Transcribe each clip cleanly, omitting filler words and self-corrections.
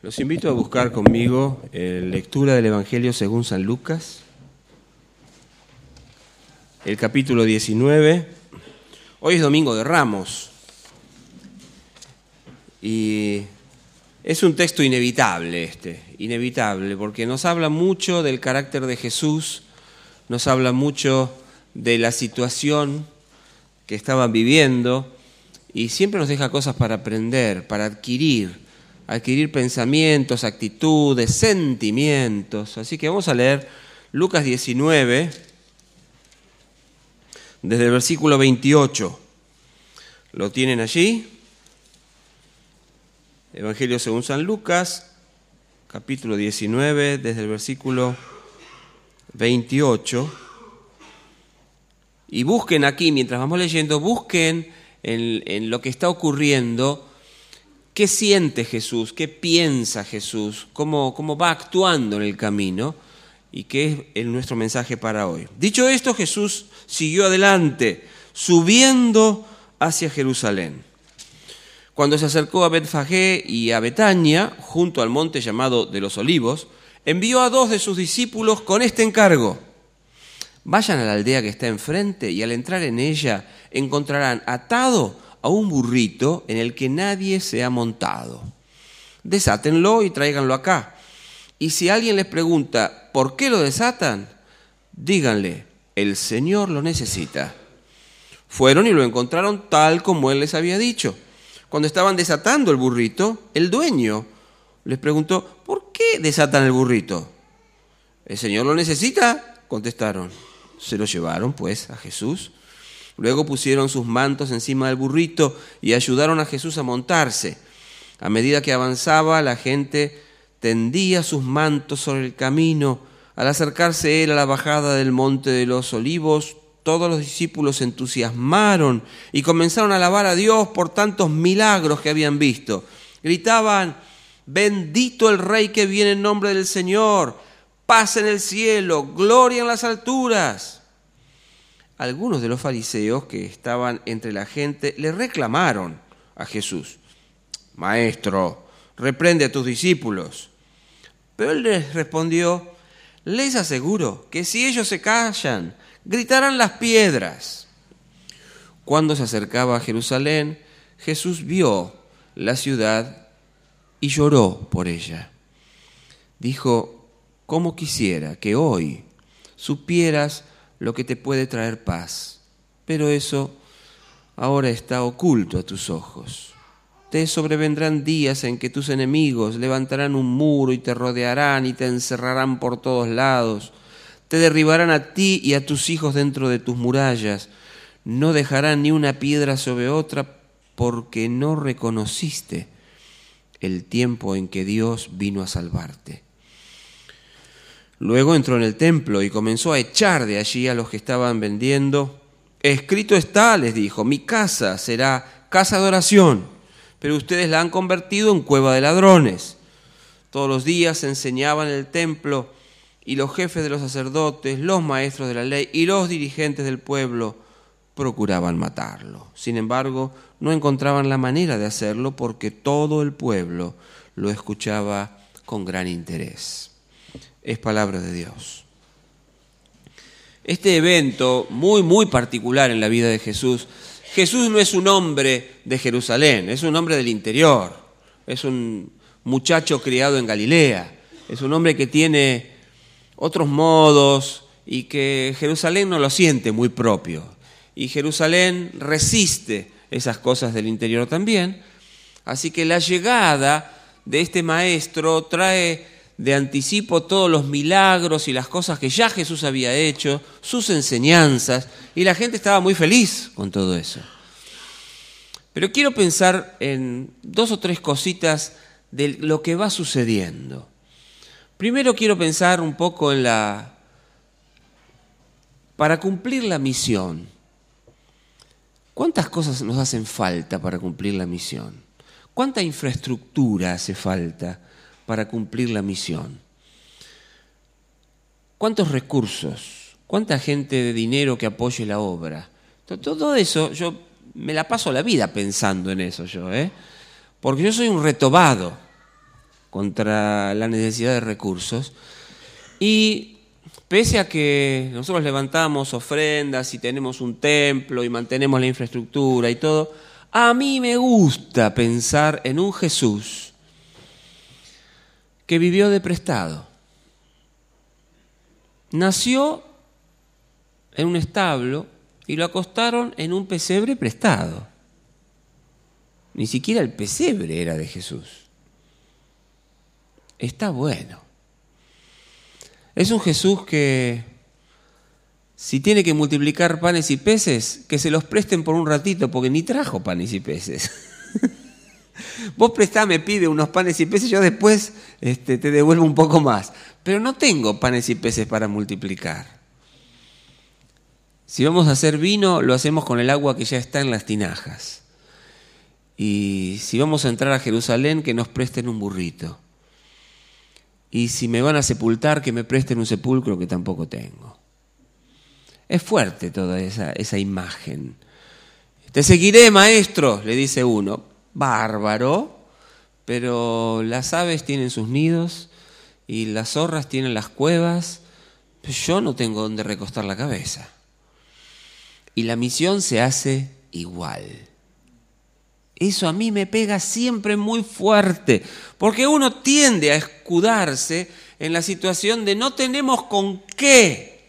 Los invito a buscar conmigo lectura del Evangelio según San Lucas, el capítulo 19. Hoy es Domingo de Ramos y es un texto inevitable inevitable, porque nos habla mucho del carácter de Jesús, nos habla mucho de la situación que estaban viviendo y siempre nos deja cosas para aprender, para adquirir pensamientos, actitudes, sentimientos. Así que vamos a leer Lucas 19, desde el versículo 28. ¿Lo tienen allí? Evangelio según San Lucas, capítulo 19, desde el versículo 28. Y busquen aquí, mientras vamos leyendo, busquen en lo que está ocurriendo. ¿Qué siente Jesús? ¿Qué piensa Jesús? ¿Cómo va actuando en el camino? ¿Y qué es nuestro mensaje para hoy? Dicho esto, Jesús siguió adelante, subiendo hacia Jerusalén. Cuando se acercó a Betfagé y a Betania, junto al monte llamado de los Olivos, envió a 2 de sus discípulos con este encargo: vayan a la aldea que está enfrente y al entrar en ella encontrarán atado a un burrito en el que nadie se ha montado. Desátenlo y tráiganlo acá. Y si alguien les pregunta ¿por qué lo desatan?, díganle: el Señor lo necesita. Fueron y lo encontraron tal como Él les había dicho. Cuando estaban desatando el burrito, el dueño les preguntó: ¿por qué desatan el burrito? El Señor lo necesita, contestaron. Se lo llevaron pues a Jesús. Luego pusieron sus mantos encima del burrito y ayudaron a Jesús a montarse. A medida que avanzaba, la gente tendía sus mantos sobre el camino. Al acercarse él a la bajada del monte de los Olivos, todos los discípulos se entusiasmaron y comenzaron a alabar a Dios por tantos milagros que habían visto. Gritaban: bendito el Rey que viene en nombre del Señor, paz en el cielo, gloria en las alturas. Algunos de los fariseos que estaban entre la gente le reclamaron a Jesús: Maestro, reprende a tus discípulos. Pero él les respondió: les aseguro que si ellos se callan, gritarán las piedras. Cuando se acercaba a Jerusalén, Jesús vio la ciudad y lloró por ella. Dijo: cómo quisiera que hoy supieras lo que te puede traer paz, pero eso ahora está oculto a tus ojos. Te sobrevendrán días en que tus enemigos levantarán un muro y te rodearán y te encerrarán por todos lados. Te derribarán a ti y a tus hijos dentro de tus murallas. No dejarán ni una piedra sobre otra, porque no reconociste el tiempo en que Dios vino a salvarte. Luego entró en el templo y comenzó a echar de allí a los que estaban vendiendo. Escrito está, les dijo, mi casa será casa de oración, pero ustedes la han convertido en cueva de ladrones. Todos los días enseñaban en el templo y los jefes de los sacerdotes, los maestros de la ley y los dirigentes del pueblo procuraban matarlo. Sin embargo, no encontraban la manera de hacerlo porque todo el pueblo lo escuchaba con gran interés. Es palabra de Dios. Este evento muy particular en la vida de Jesús. Jesús no es un hombre de Jerusalén, es un hombre del interior. Es un muchacho criado en Galilea. Es un hombre que tiene otros modos y que Jerusalén no lo siente muy propio. Y Jerusalén resiste esas cosas del interior también. Así que la llegada de este maestro trae de anticipo todos los milagros y las cosas que ya Jesús había hecho, sus enseñanzas, y la gente estaba muy feliz con todo eso. Pero quiero pensar en 2 o 3 cositas de lo que va sucediendo. Primero quiero pensar un poco en para cumplir la misión. ¿Cuántas cosas nos hacen falta para cumplir la misión? ¿Cuánta infraestructura hace falta para cumplir la misión? ¿Cuántos recursos? ¿Cuánta gente de dinero que apoye la obra? Todo eso, yo me la paso la vida pensando en eso porque yo soy un retobado. contra la necesidad de recursos. Y pese a que nosotros levantamos ofrendas y tenemos un templo y mantenemos la infraestructura y todo, a mí me gusta pensar en un Jesús que vivió de prestado. Nació en un establo y lo acostaron en un pesebre prestado. Ni siquiera el pesebre era de Jesús. Está bueno. Es un Jesús que, si tiene que multiplicar panes y peces, que se los presten por un ratito, porque ni trajo panes y peces. Vos prestame, pide unos panes y peces, yo después te devuelvo un poco más. Pero no tengo panes y peces para multiplicar. Si vamos a hacer vino, lo hacemos con el agua que ya está en las tinajas. Y si vamos a entrar a Jerusalén, que nos presten un burrito. Y si me van a sepultar, que me presten un sepulcro que tampoco tengo. Es fuerte toda esa imagen. Te seguiré, maestro, le dice uno. Bárbaro, pero las aves tienen sus nidos y las zorras tienen las cuevas. Yo no tengo donde recostar la cabeza. Y la misión se hace igual. Eso a mí me pega siempre muy fuerte, porque uno tiende a escudarse en la situación de no tenemos con qué.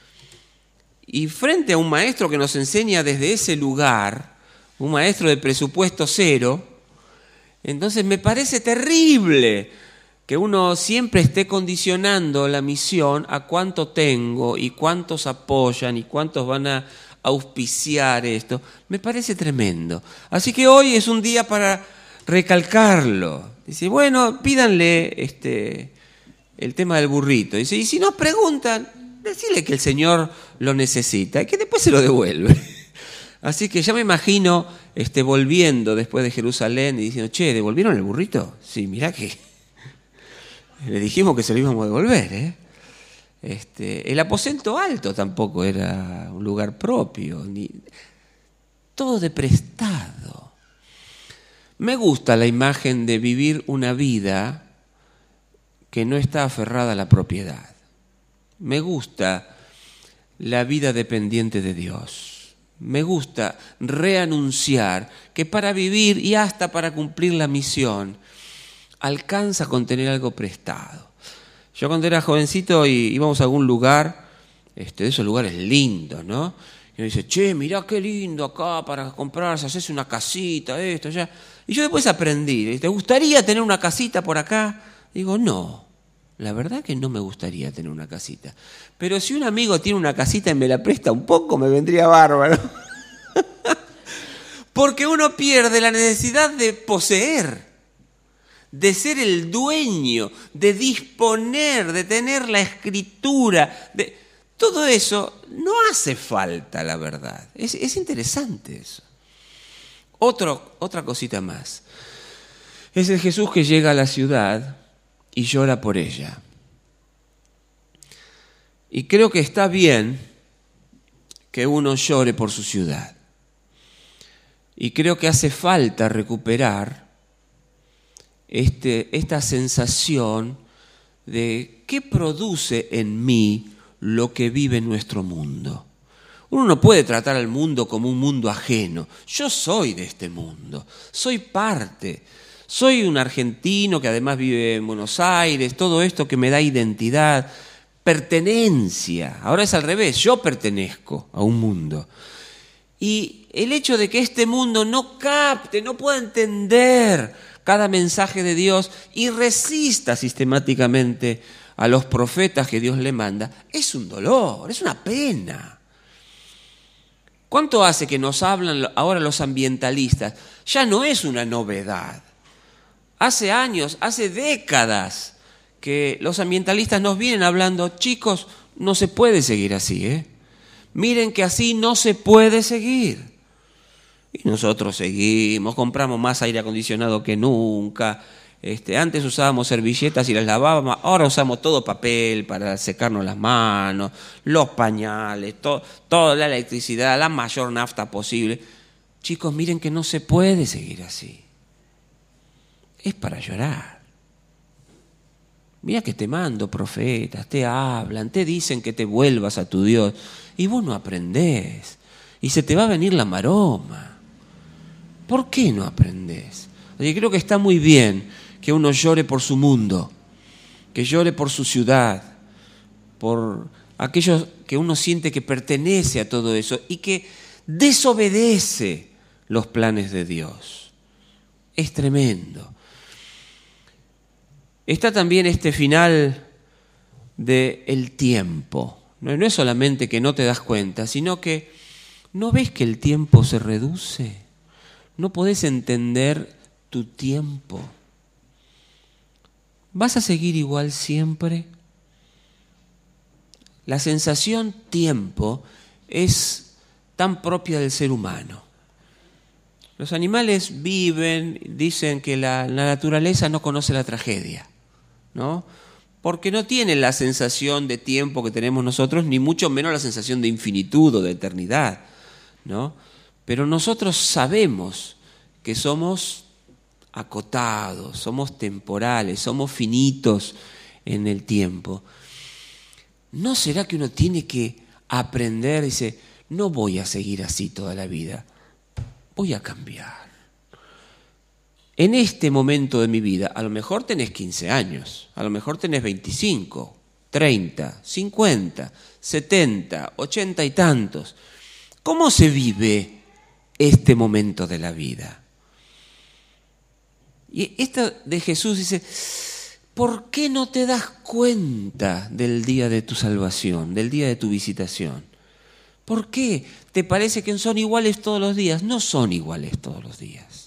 Y frente a un maestro que nos enseña desde ese lugar, un maestro de presupuesto cero, entonces me parece terrible que uno siempre esté condicionando la misión a cuánto tengo y cuántos apoyan y cuántos van a auspiciar esto. Me parece tremendo. Así que hoy es un día para recalcarlo. Dice, bueno, pídanle el tema del burrito. Dice, y si nos preguntan, decirle que el Señor lo necesita y que después se lo devuelve. Así que ya me imagino volviendo después de Jerusalén y diciendo, che, ¿devolvieron el burrito? Sí, mirá que le dijimos que se lo íbamos a devolver, ¿eh? El aposento alto tampoco era un lugar propio, todo de prestado. Me gusta la imagen de vivir una vida que no está aferrada a la propiedad. Me gusta la vida dependiente de Dios. Me gusta reanunciar que para vivir y hasta para cumplir la misión alcanza con tener algo prestado. Yo cuando era jovencito íbamos a algún lugar, de esos lugares lindos, ¿no? Y uno dice, che, mirá qué lindo acá para comprarse, hacerse una casita, esto, allá. Y yo después aprendí, ¿te gustaría tener una casita por acá? Digo, no, la verdad que no me gustaría tener una casita. Pero si un amigo tiene una casita y me la presta un poco, me vendría bárbaro. Porque uno pierde la necesidad de poseer, de ser el dueño, de disponer, de tener la escritura. Todo eso no hace falta, la verdad. Es interesante eso. Otra cosita más. Es el Jesús que llega a la ciudad y llora por ella. Y creo que está bien que uno llore por su ciudad. Y creo que hace falta recuperar esta sensación de qué produce en mí lo que vive nuestro mundo. Uno no puede tratar al mundo como un mundo ajeno. Yo soy de este mundo, soy parte. Soy un argentino que además vive en Buenos Aires, todo esto que me da identidad, pertenencia. Ahora es al revés, yo pertenezco a un mundo. Y el hecho de que este mundo no capte, no pueda entender cada mensaje de Dios y resista sistemáticamente a los profetas que Dios le manda, es un dolor, es una pena. ¿Cuánto hace que nos hablan ahora los ambientalistas? Ya no es una novedad. Hace años, hace décadas que los ambientalistas nos vienen hablando, chicos, no se puede seguir así, ¿eh? Miren que así no se puede seguir. Y nosotros seguimos, compramos más aire acondicionado que nunca. Antes usábamos servilletas y las lavábamos, ahora usamos todo papel para secarnos las manos, los pañales, toda la electricidad, la mayor nafta posible. Chicos, miren que no se puede seguir así. Es para llorar. Mira que te mando profetas, te hablan, te dicen que te vuelvas a tu Dios, y vos no aprendés, y se te va a venir la maroma. ¿Por qué no aprendés? Oye, creo que está muy bien que uno llore por su mundo, que llore por su ciudad, por aquellos que uno siente que pertenece a todo eso y que desobedece los planes de Dios. Es tremendo. Está también este final del tiempo. No es solamente que no te das cuenta, sino que ¿no ves que el tiempo se reduce? ¿No podés entender tu tiempo? ¿Vas a seguir igual siempre? La sensación tiempo es tan propia del ser humano. Los animales viven, dicen que la naturaleza no conoce la tragedia, ¿no? Porque no tienen la sensación de tiempo que tenemos nosotros, ni mucho menos la sensación de infinitud o de eternidad, ¿no? Pero nosotros sabemos que somos acotados, somos temporales, somos finitos en el tiempo. ¿No será que uno tiene que aprender? Dice, no voy a seguir así toda la vida, voy a cambiar. En este momento de mi vida, a lo mejor tenés 15 años, a lo mejor tenés 25, 30, 50, 70, 80 y tantos. ¿Cómo se vive este momento de la vida? Y esto de Jesús dice, ¿por qué no te das cuenta del día de tu salvación, del día de tu visitación? ¿Por qué te parece que son iguales todos los días? No son iguales todos los días.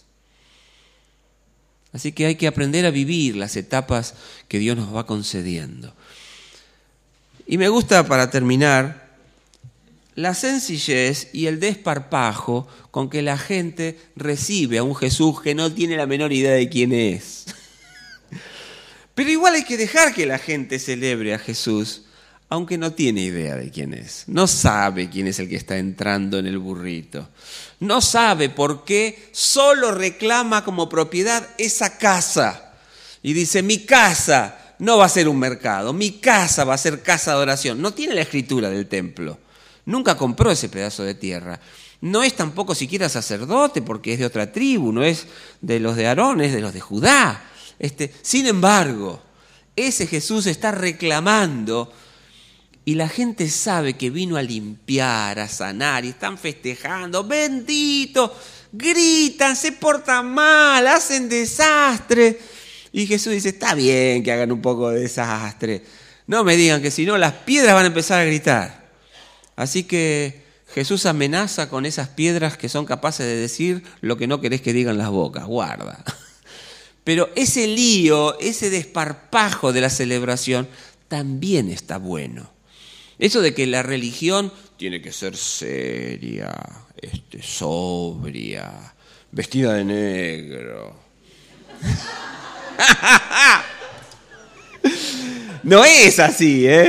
Así que hay que aprender a vivir las etapas que Dios nos va concediendo. Y me gusta, para terminar, la sencillez y el desparpajo con que la gente recibe a un Jesús que no tiene la menor idea de quién es. Pero igual hay que dejar que la gente celebre a Jesús, aunque no tiene idea de quién es. No sabe quién es el que está entrando en el burrito. No sabe por qué, solo reclama como propiedad esa casa. Y dice, mi casa no va a ser un mercado, mi casa va a ser casa de oración. No tiene la escritura del templo. Nunca compró ese pedazo de tierra. No es tampoco siquiera sacerdote porque es de otra tribu, no es de los de Aarón, es de los de Judá. Sin embargo, ese Jesús está reclamando y la gente sabe que vino a limpiar, a sanar y están festejando. ¡Bendito! Gritan, se portan mal, hacen desastre. Y Jesús dice, está bien que hagan un poco de desastre. No me digan que si no las piedras van a empezar a gritar. Así que Jesús amenaza con esas piedras que son capaces de decir lo que no querés que digan las bocas. Guarda. Pero ese lío, ese desparpajo de la celebración también está bueno. Eso de que la religión tiene que ser seria, sobria, vestida de negro. No es así, ¿eh?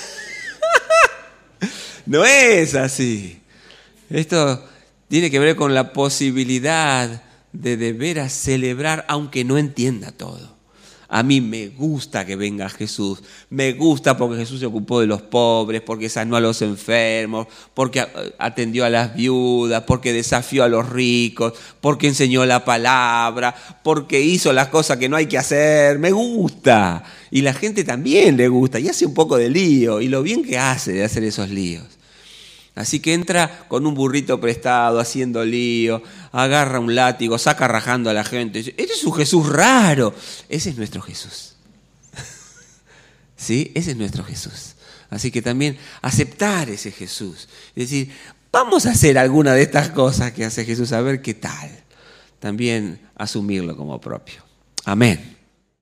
No es así. Esto tiene que ver con la posibilidad de veras celebrar aunque no entienda todo. A mí me gusta que venga Jesús, me gusta porque Jesús se ocupó de los pobres, porque sanó a los enfermos, porque atendió a las viudas, porque desafió a los ricos, porque enseñó la palabra, porque hizo las cosas que no hay que hacer. Me gusta. Y la gente también le gusta y hace un poco de lío, y lo bien que hace de hacer esos líos. Así que entra con un burrito prestado, haciendo lío, agarra un látigo, saca rajando a la gente. Dice, este es un Jesús raro. Ese es nuestro Jesús. ¿Sí? Ese es nuestro Jesús. Así que también aceptar ese Jesús. Es decir, vamos a hacer alguna de estas cosas que hace Jesús, a ver qué tal. También asumirlo como propio. Amén.